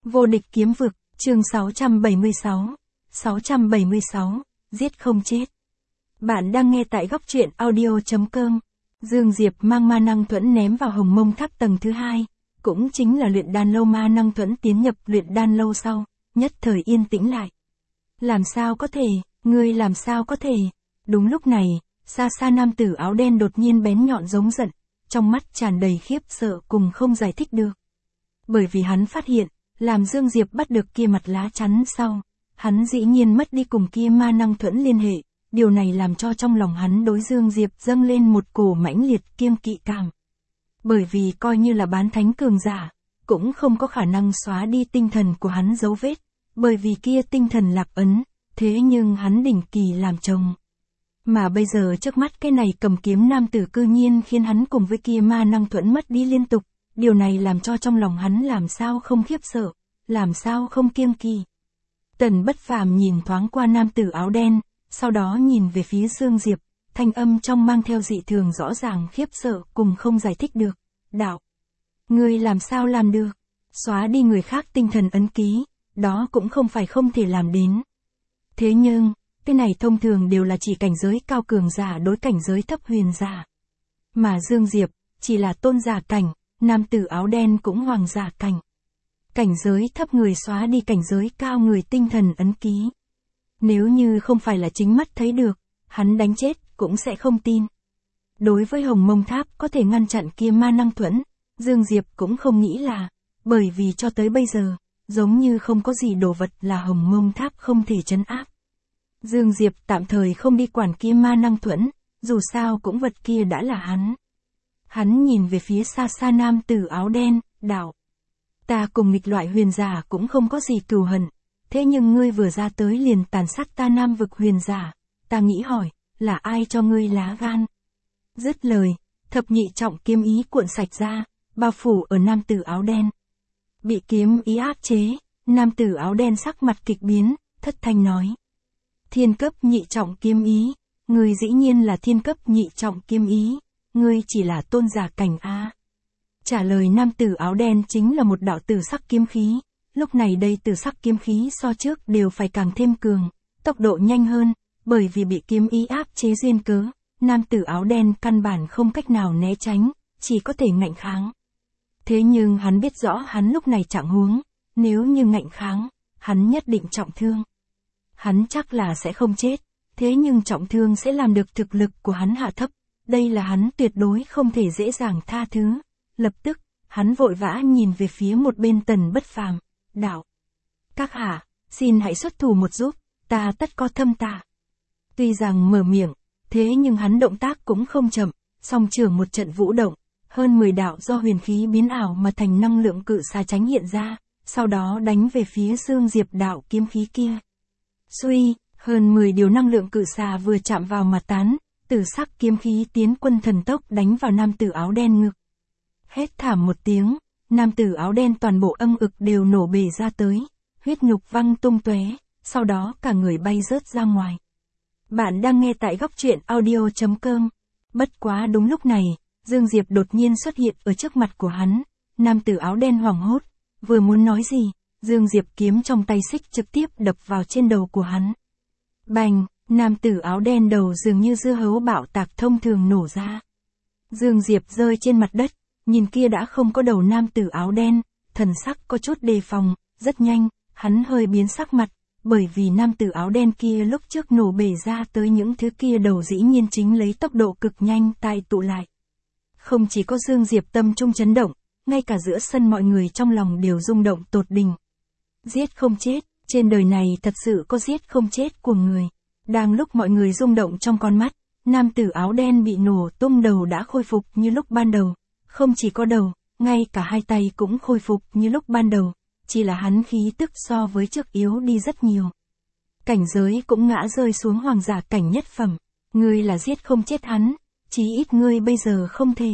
Vô địch kiếm vực, chương 676. 676, giết không chết. Bạn đang nghe tại góc truyện audio.com. Dương Diệp mang ma năng thuẫn ném vào hồng mông tháp tầng thứ 2, cũng chính là luyện đan lâu ma năng thuẫn tiến nhập luyện đan lâu sau, nhất thời yên tĩnh lại. Làm sao có thể, ngươi làm sao có thể? Đúng lúc này, xa xa nam tử áo đen đột nhiên bén nhọn giống giận, trong mắt tràn đầy khiếp sợ cùng không giải thích được. Bởi vì hắn phát hiện, làm Dương Diệp bắt được kia mặt lá chắn sau, hắn dĩ nhiên mất đi cùng kia ma năng thuẫn liên hệ, điều này làm cho trong lòng hắn đối Dương Diệp dâng lên một cổ mãnh liệt kiêng kỵ cảm. Bởi vì coi như là bán thánh cường giả, cũng không có khả năng xóa đi tinh thần của hắn dấu vết, bởi vì kia tinh thần lạc ấn, thế nhưng hắn đỉnh kỳ làm chồng. Mà bây giờ trước mắt cái này cầm kiếm nam tử cư nhiên khiến hắn cùng với kia ma năng thuẫn mất đi liên tục, điều này làm cho trong lòng hắn làm sao không khiếp sợ, làm sao không kiêng kỵ. Tần Bất Phàm nhìn thoáng qua nam tử áo đen, sau đó nhìn về phía Dương Diệp, thanh âm trong mang theo dị thường rõ ràng khiếp sợ cùng không giải thích được. Đạo, ngươi làm sao làm được? Xóa đi người khác tinh thần ấn ký, đó cũng không phải không thể làm đến. Thế nhưng, cái này thông thường đều là chỉ cảnh giới cao cường giả đối cảnh giới thấp huyền giả. Mà Dương Diệp, chỉ là tôn giả cảnh, nam tử áo đen cũng hoàng giả cảnh. Cảnh giới thấp người xóa đi cảnh giới cao người tinh thần ấn ký. Nếu như không phải là chính mắt thấy được, hắn đánh chết cũng sẽ không tin. Đối với hồng mông tháp có thể ngăn chặn kia ma năng thuẫn, Dương Diệp cũng không nghĩ là, bởi vì cho tới bây giờ, giống như không có gì đồ vật là hồng mông tháp không thể trấn áp. Dương Diệp tạm thời không đi quản kia ma năng thuẫn, dù sao cũng vật kia đã là hắn. Hắn nhìn về phía xa xa nam tử áo đen, đạo. Ta cùng nghịch loại huyền giả cũng không có gì cừu hận, thế nhưng ngươi vừa ra tới liền tàn sát ta nam vực huyền giả, ta nghĩ hỏi, là ai cho ngươi lá gan? Dứt lời, thập nhị trọng kiếm ý cuộn sạch ra, bao phủ ở nam tử áo đen. Bị kiếm ý áp chế, nam tử áo đen sắc mặt kịch biến, thất thanh nói. Thiên cấp nhị trọng kiếm ý, ngươi dĩ nhiên là thiên cấp nhị trọng kiếm ý, ngươi chỉ là tôn giả cảnh a. Trả lời nam tử áo đen chính là một đạo tử sắc kiếm khí, lúc này đây tử sắc kiếm khí so trước đều phải càng thêm cường, tốc độ nhanh hơn, bởi vì bị kiếm ý áp chế duyên cớ, nam tử áo đen căn bản không cách nào né tránh, chỉ có thể ngạnh kháng. Thế nhưng hắn biết rõ hắn lúc này trạng huống, nếu như ngạnh kháng, hắn nhất định trọng thương. Hắn chắc là sẽ không chết, thế nhưng trọng thương sẽ làm được thực lực của hắn hạ thấp, đây là hắn tuyệt đối không thể dễ dàng tha thứ. Lập tức, hắn vội vã nhìn về phía một bên Tần Bất Phàm, đạo. Các hạ, xin hãy xuất thủ một giúp, ta tất có thâm tạ. Tuy rằng mở miệng, thế nhưng hắn động tác cũng không chậm, song trường một trận vũ động, hơn 10 đạo do huyền khí biến ảo mà thành năng lượng cự xà tránh hiện ra, sau đó đánh về phía Dương Diệp đạo kiếm khí kia. Suy, hơn 10 điều năng lượng cự xà vừa chạm vào mà tán, tử sắc kiếm khí tiến quân thần tốc đánh vào nam tử áo đen ngực. Hét thảm một tiếng, nam tử áo đen toàn bộ âm ực đều nổ bể ra tới, huyết nhục văng tung tóe, sau đó cả người bay rớt ra ngoài. Bạn đang nghe tại góc truyện audio.com. Bất quá đúng lúc này, Dương Diệp đột nhiên xuất hiện ở trước mặt của hắn, nam tử áo đen hoảng hốt, vừa muốn nói gì, Dương Diệp kiếm trong tay xích trực tiếp đập vào trên đầu của hắn. Bành, nam tử áo đen đầu dường như dưa hấu bạo tạc thông thường nổ ra. Dương Diệp rơi trên mặt đất, nhìn kia đã không có đầu nam tử áo đen, thần sắc có chút đề phòng, rất nhanh, hắn hơi biến sắc mặt, bởi vì nam tử áo đen kia lúc trước nổ bể ra tới những thứ kia đầu dĩ nhiên chính lấy tốc độ cực nhanh tai tụ lại. Không chỉ có Dương Diệp tâm trung chấn động, ngay cả giữa sân mọi người trong lòng đều rung động tột đỉnh. Giết không chết, trên đời này thật sự có giết không chết của người. Đang lúc mọi người rung động trong con mắt, nam tử áo đen bị nổ tung đầu đã khôi phục như lúc ban đầu. Không chỉ có đầu, ngay cả hai tay cũng khôi phục như lúc ban đầu, chỉ là hắn khí tức so với trước yếu đi rất nhiều. Cảnh giới cũng ngã rơi xuống hoàng giả cảnh nhất phẩm, ngươi là giết không chết hắn, chí ít ngươi bây giờ không thể.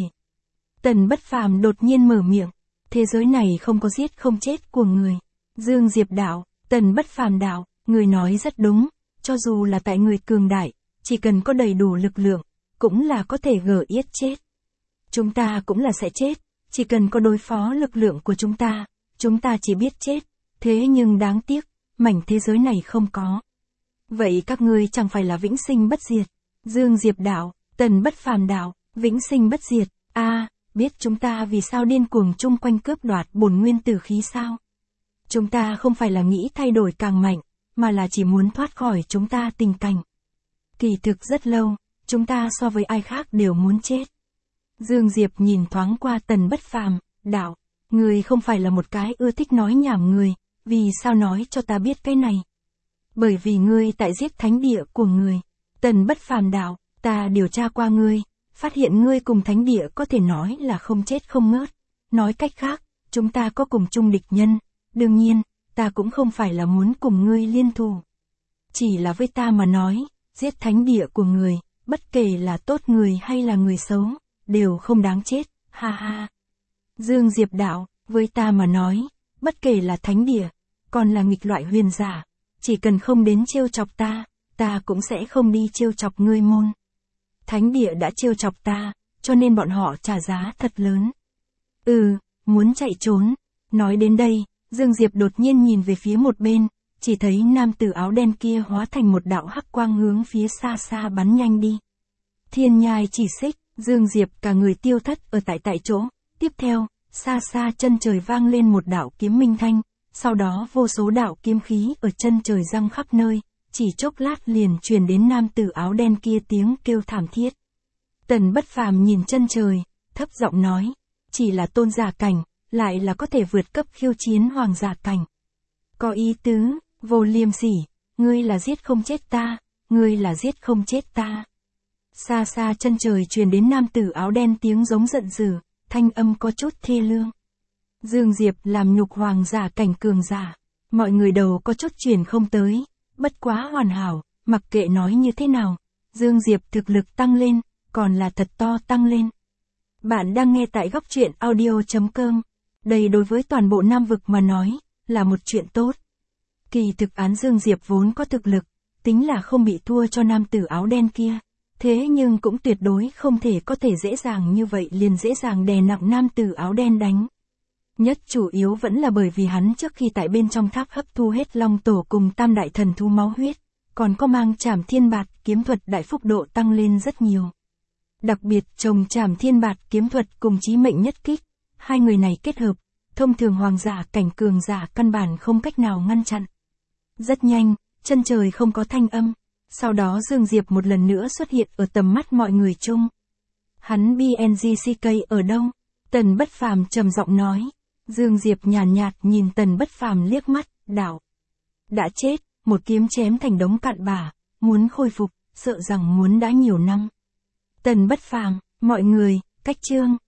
Tần Bất Phàm đột nhiên mở miệng, thế giới này không có giết không chết của người. Dương Diệp đạo, Tần Bất Phàm đạo, người nói rất đúng, cho dù là tại người cường đại, chỉ cần có đầy đủ lực lượng, cũng là có thể gỡ yết chết. Chúng ta cũng là sẽ chết, chỉ cần có đối phó lực lượng của chúng ta chỉ biết chết, Thế nhưng đáng tiếc, mảnh thế giới này không có. Vậy các ngươi chẳng phải là vĩnh sinh bất diệt? Dương Diệp đạo, Tần Bất Phàm đạo, vĩnh sinh bất diệt, biết chúng ta vì sao điên cuồng chung quanh cướp đoạt bổn nguyên tử khí sao? Chúng ta không phải là nghĩ thay đổi càng mạnh, mà là chỉ muốn thoát khỏi chúng ta tình cảnh. Kỳ thực rất lâu, chúng ta so với ai khác đều muốn chết. Dương Diệp nhìn thoáng qua Tần Bất Phàm, đạo, ngươi không phải là một cái ưa thích nói nhảm người, vì sao nói cho ta biết cái này? Bởi vì ngươi tại giết thánh địa của người. Tần Bất Phàm đạo, ta điều tra qua ngươi, phát hiện ngươi cùng thánh địa có thể nói là không chết không ngớt. Nói cách khác, chúng ta có cùng chung địch nhân. Đương nhiên, ta cũng không phải là muốn cùng ngươi liên thù. Chỉ là với ta mà nói, giết thánh địa của người, bất kể là tốt người hay là người xấu, đều không đáng chết, ha ha. Dương Diệp đạo, với ta mà nói, bất kể là thánh địa, còn là nghịch loại huyền giả, chỉ cần không đến trêu chọc ta cũng sẽ không đi trêu chọc ngươi môn. Thánh địa đã trêu chọc ta, cho nên bọn họ trả giá thật lớn. Muốn chạy trốn. Nói đến đây, Dương Diệp đột nhiên nhìn về phía một bên, chỉ thấy nam tử áo đen kia hóa thành một đạo hắc quang hướng phía xa xa bắn nhanh đi. Thiên nhai chỉ xích, Dương Diệp cả người tiêu thất ở tại chỗ. Tiếp theo, xa xa chân trời vang lên một đạo kiếm minh thanh, sau đó vô số đạo kiếm khí ở chân trời răng khắp nơi, chỉ chốc lát liền truyền đến nam tử áo đen kia tiếng kêu thảm thiết. Tần Bất Phàm nhìn chân trời, thấp giọng nói, chỉ là tôn giả cảnh, lại là có thể vượt cấp khiêu chiến hoàng giả cảnh. Có ý tứ, vô liêm sỉ, ngươi là giết không chết ta, ngươi là giết không chết ta. Xa xa chân trời truyền đến nam tử áo đen tiếng giống giận dữ, thanh âm có chút thê lương. Dương Diệp làm nhục hoàng giả cảnh cường giả, mọi người đầu có chút chuyển không tới, bất quá hoàn hảo, mặc kệ nói như thế nào, Dương Diệp thực lực tăng lên, còn là thật to tăng lên. Bạn đang nghe tại góc truyện audio.com, đây đối với toàn bộ Nam vực mà nói, là một chuyện tốt. Kỳ thực án Dương Diệp vốn có thực lực, tính là không bị thua cho nam tử áo đen kia. Thế nhưng cũng tuyệt đối không thể có thể dễ dàng như vậy liền dễ dàng đè nặng nam tử áo đen đánh. Nhất chủ yếu vẫn là bởi vì hắn trước khi tại bên trong tháp hấp thu hết long tổ cùng tam đại thần thú máu huyết, còn có mang trảm thiên bạt kiếm thuật đại phúc độ tăng lên rất nhiều. Đặc biệt trồng trảm thiên bạt kiếm thuật cùng chí mệnh nhất kích, hai người này kết hợp, thông thường hoàng giả cảnh cường giả căn bản không cách nào ngăn chặn. Rất nhanh, chân trời không có thanh âm. Sau đó Dương Diệp một lần nữa xuất hiện ở tầm mắt mọi người chung. Hắn BNGCK ở đâu? Tần Bất Phàm trầm giọng nói. Dương Diệp nhàn nhạt nhìn Tần Bất Phàm liếc mắt, đạo. Đã chết, một kiếm chém thành đống cặn bã, muốn khôi phục, sợ rằng muốn đã nhiều năm. Tần Bất Phàm, mọi người, cách chương.